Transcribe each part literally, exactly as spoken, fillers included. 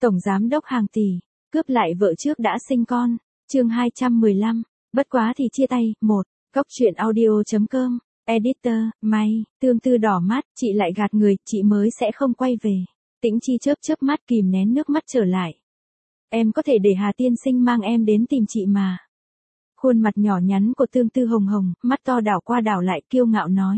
Tổng giám đốc hàng tỷ, cướp lại vợ trước đã sinh con. Chương hai trăm mười lăm, bất quá thì chia tay. Một. Cốc truyện audio chấm com. Editor, may, Tương Tư đỏ mắt, chị lại gạt người, chị mới sẽ không quay về. Tĩnh Chi chớp chớp mắt kìm nén nước mắt trở lại. Em có thể để Hà tiên sinh mang em đến tìm chị mà. Khuôn mặt nhỏ nhắn của Tương Tư hồng hồng, mắt to đảo qua đảo lại kiêu ngạo nói.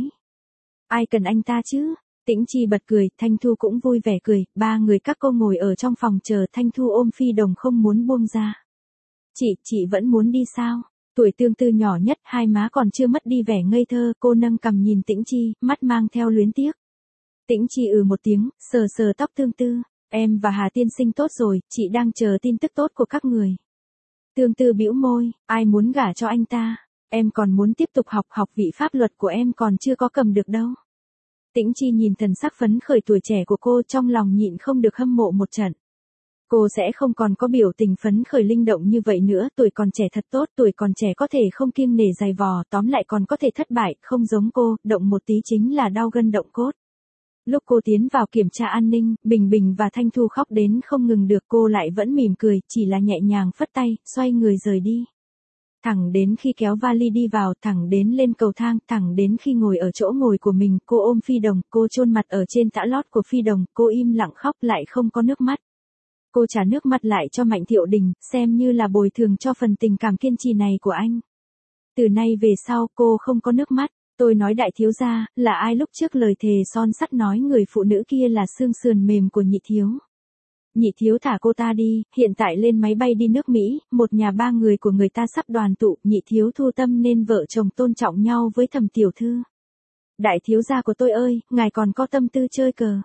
Ai cần anh ta chứ? Tĩnh Chi bật cười, Thanh Thu cũng vui vẻ cười, ba người các cô ngồi ở trong phòng chờ. Thanh Thu ôm Phi Đồng không muốn buông ra. Chị, chị vẫn muốn đi sao? Tuổi Tương Tư nhỏ nhất, hai má còn chưa mất đi vẻ ngây thơ, cô nâng cằm nhìn Tĩnh Chi, mắt mang theo luyến tiếc. Tĩnh Chi ừ một tiếng, sờ sờ tóc Tương Tư, em và Hà tiên sinh tốt rồi, chị đang chờ tin tức tốt của các người. Tương Tư bĩu môi, ai muốn gả cho anh ta, em còn muốn tiếp tục học, học vị pháp luật của em còn chưa có cầm được đâu. Tĩnh Chi nhìn thần sắc phấn khởi tuổi trẻ của cô, trong lòng nhịn không được hâm mộ một trận. Cô sẽ không còn có biểu tình phấn khởi linh động như vậy nữa, tuổi còn trẻ thật tốt, tuổi còn trẻ có thể không kiêng nể dày vò, tóm lại còn có thể thất bại, không giống cô, động một tí chính là đau gân động cốt. Lúc cô tiến vào kiểm tra an ninh, Bình Bình và Thanh Thu khóc đến không ngừng được, cô lại vẫn mỉm cười, chỉ là nhẹ nhàng phất tay, xoay người rời đi. Thẳng đến khi kéo vali đi vào, thẳng đến lên cầu thang, thẳng đến khi ngồi ở chỗ ngồi của mình, cô ôm Phi Đồng, cô chôn mặt ở trên tã lót của Phi Đồng, cô im lặng khóc lại không có nước mắt. Cô trả nước mắt lại cho Mạnh Thiệu Đình, xem như là bồi thường cho phần tình cảm kiên trì này của anh. Từ nay về sau, cô không có nước mắt. Tôi nói đại thiếu gia, là ai lúc trước lời thề son sắt nói người phụ nữ kia là xương sườn mềm của nhị thiếu. Nhị thiếu thả cô ta đi, hiện tại lên máy bay đi nước Mỹ, một nhà ba người của người ta sắp đoàn tụ, nhị thiếu thu tâm nên vợ chồng tôn trọng nhau với Thẩm tiểu thư. Đại thiếu gia của tôi ơi, ngài còn có tâm tư chơi cờ.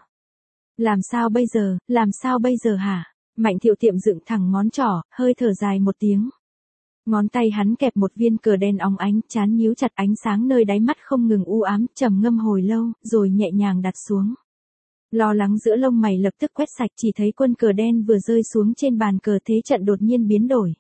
Làm sao bây giờ, làm sao bây giờ hả? Mạnh Thiệu Tiệm dựng thẳng ngón trỏ, hơi thở dài một tiếng. Ngón tay hắn kẹp một viên cờ đen óng ánh, trán nhíu chặt, ánh sáng nơi đáy mắt không ngừng u ám, trầm ngâm hồi lâu, rồi nhẹ nhàng đặt xuống. Lo lắng giữa lông mày lập tức quét sạch, chỉ thấy quân cờ đen vừa rơi xuống trên bàn cờ, thế trận đột nhiên biến đổi.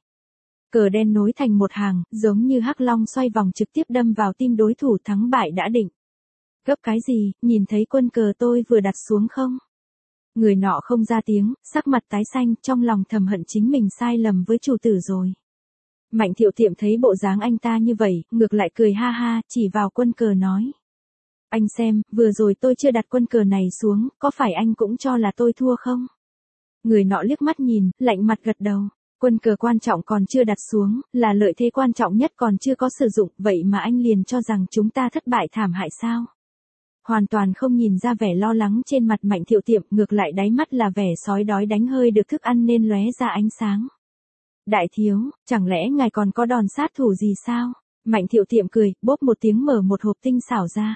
Cờ đen nối thành một hàng, giống như hắc long xoay vòng trực tiếp đâm vào tim đối thủ, thắng bại đã định. Gấp cái gì, nhìn thấy quân cờ tôi vừa đặt xuống không? Người nọ không ra tiếng, sắc mặt tái xanh, trong lòng thầm hận chính mình sai lầm với chủ tử rồi. Mạnh Thiệu Tiệm thấy bộ dáng anh ta như vậy, ngược lại cười ha ha, chỉ vào quân cờ nói. Anh xem, vừa rồi tôi chưa đặt quân cờ này xuống, có phải anh cũng cho là tôi thua không? Người nọ liếc mắt nhìn, lạnh mặt gật đầu. Quân cờ quan trọng còn chưa đặt xuống, là lợi thế quan trọng nhất còn chưa có sử dụng, vậy mà anh liền cho rằng chúng ta thất bại thảm hại sao? Hoàn toàn không nhìn ra vẻ lo lắng trên mặt Mạnh Thiệu Tiệm, ngược lại đáy mắt là vẻ sói đói đánh hơi được thức ăn nên lóe ra ánh sáng. Đại thiếu, chẳng lẽ ngài còn có đòn sát thủ gì sao? Mạnh Thiệu Tiệm cười, bốp một tiếng mở một hộp tinh xảo ra.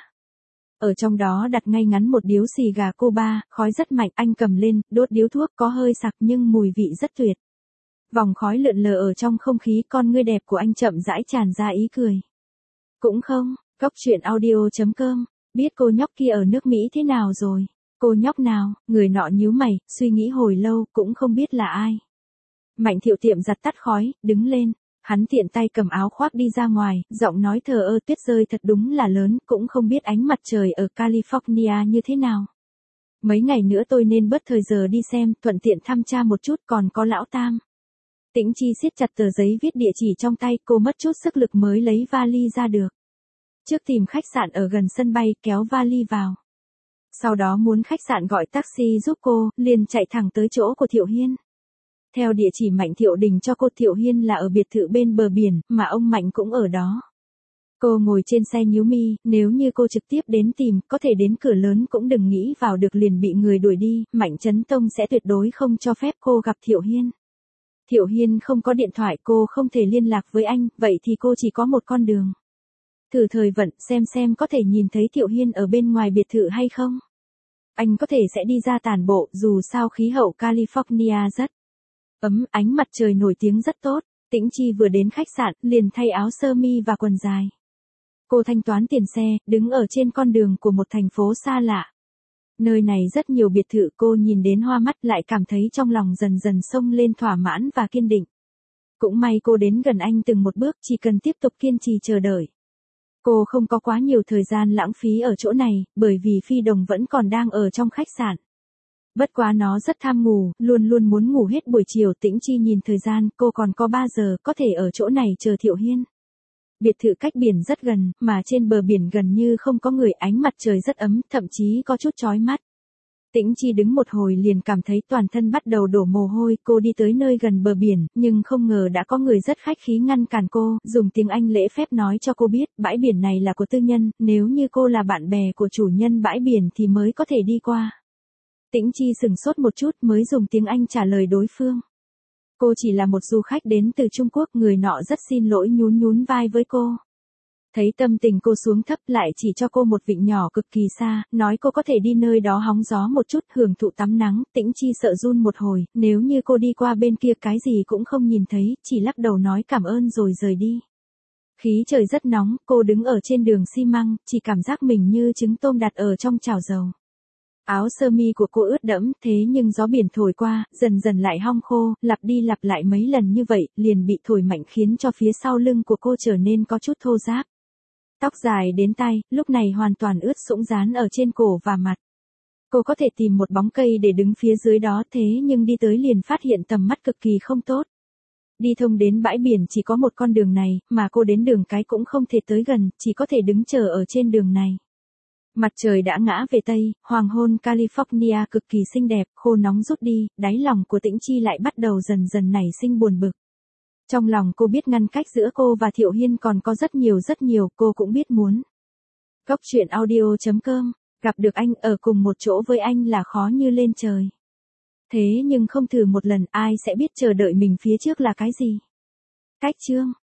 Ở trong đó đặt ngay ngắn một điếu xì gà Cuba, khói rất mạnh, anh cầm lên, đốt điếu thuốc có hơi sặc nhưng mùi vị rất tuyệt. Vòng khói lượn lờ ở trong không khí, con ngươi đẹp của anh chậm rãi tràn ra ý cười. Cũng không, cốc truyện audio chấm com, biết cô nhóc kia ở nước Mỹ thế nào rồi? Cô nhóc nào? Người nọ nhíu mày, suy nghĩ hồi lâu, cũng không biết là ai. Mạnh Thiệu Tiệm giật tắt khói, đứng lên. Hắn tiện tay cầm áo khoác đi ra ngoài, giọng nói thờ ơ, tuyết rơi thật đúng là lớn, cũng không biết ánh mặt trời ở California như thế nào. Mấy ngày nữa tôi nên bớt thời giờ đi xem, thuận tiện thăm cha một chút, còn có lão Tam. Tĩnh Chi siết chặt tờ giấy viết địa chỉ trong tay, cô mất chút sức lực mới lấy vali ra được. Trước tìm khách sạn ở gần sân bay, kéo vali vào. Sau đó muốn khách sạn gọi taxi giúp cô, liền chạy thẳng tới chỗ của Thiệu Hiên. Theo địa chỉ Mạnh Thiệu Đình cho cô, Thiệu Hiên là ở biệt thự bên bờ biển, mà ông Mạnh cũng ở đó. Cô ngồi trên xe nhíu mi, nếu như cô trực tiếp đến tìm, có thể đến cửa lớn cũng đừng nghĩ vào được liền bị người đuổi đi, Mạnh Chấn Tông sẽ tuyệt đối không cho phép cô gặp Thiệu Hiên. Thiệu Hiên không có điện thoại, cô không thể liên lạc với anh, vậy thì cô chỉ có một con đường. Thử thời vận, xem xem có thể nhìn thấy Thiệu Hiên ở bên ngoài biệt thự hay không. Anh có thể sẽ đi ra tản bộ, dù sao khí hậu California rất ấm, ánh mặt trời nổi tiếng rất tốt. Tĩnh Chi vừa đến khách sạn, liền thay áo sơ mi và quần dài. Cô thanh toán tiền xe, đứng ở trên con đường của một thành phố xa lạ. Nơi này rất nhiều biệt thự, cô nhìn đến hoa mắt lại cảm thấy trong lòng dần dần xông lên thỏa mãn và kiên định. Cũng may cô đến gần anh từng một bước, chỉ cần tiếp tục kiên trì chờ đợi. Cô không có quá nhiều thời gian lãng phí ở chỗ này, bởi vì Phi Đồng vẫn còn đang ở trong khách sạn. Bất quá nó rất tham ngủ, luôn luôn muốn ngủ hết buổi chiều. Tĩnh Chi nhìn thời gian, cô còn có ba giờ, có thể ở chỗ này chờ Thiệu Hiên. Biệt thự cách biển rất gần, mà trên bờ biển gần như không có người, ánh mặt trời rất ấm, thậm chí có chút chói mắt. Tĩnh Chi đứng một hồi liền cảm thấy toàn thân bắt đầu đổ mồ hôi, cô đi tới nơi gần bờ biển, nhưng không ngờ đã có người rất khách khí ngăn cản cô, dùng tiếng Anh lễ phép nói cho cô biết, bãi biển này là của tư nhân, nếu như cô là bạn bè của chủ nhân bãi biển thì mới có thể đi qua. Tĩnh Chi sừng sốt một chút mới dùng tiếng Anh trả lời đối phương. Cô chỉ là một du khách đến từ Trung Quốc, người nọ rất xin lỗi nhún nhún vai với cô. Thấy tâm tình cô xuống thấp lại chỉ cho cô một vịnh nhỏ cực kỳ xa, nói cô có thể đi nơi đó hóng gió một chút, hưởng thụ tắm nắng. Tĩnh Chi sợ run một hồi, nếu như cô đi qua bên kia cái gì cũng không nhìn thấy, chỉ lắc đầu nói cảm ơn rồi rời đi. Khí trời rất nóng, cô đứng ở trên đường xi măng, chỉ cảm giác mình như trứng tôm đặt ở trong chảo dầu. Áo sơ mi của cô ướt đẫm, thế nhưng gió biển thổi qua, dần dần lại hong khô, lặp đi lặp lại mấy lần như vậy, liền bị thổi mạnh khiến cho phía sau lưng của cô trở nên có chút thô ráp. Tóc dài đến tai, lúc này hoàn toàn ướt sũng dán ở trên cổ và mặt. Cô có thể tìm một bóng cây để đứng phía dưới đó, thế nhưng đi tới liền phát hiện tầm mắt cực kỳ không tốt. Đi thông đến bãi biển chỉ có một con đường này, mà cô đến đường cái cũng không thể tới gần, chỉ có thể đứng chờ ở trên đường này. Mặt trời đã ngã về Tây, hoàng hôn California cực kỳ xinh đẹp, khô nóng rút đi, đáy lòng của Tĩnh Chi lại bắt đầu dần dần nảy sinh buồn bực. Trong lòng cô biết ngăn cách giữa cô và Thiệu Hiên còn có rất nhiều rất nhiều, cô cũng biết muốn. Góc truyện audio chấm com, gặp được anh, ở cùng một chỗ với anh là khó như lên trời. Thế nhưng không thử một lần ai sẽ biết chờ đợi mình phía trước là cái gì. Cách chương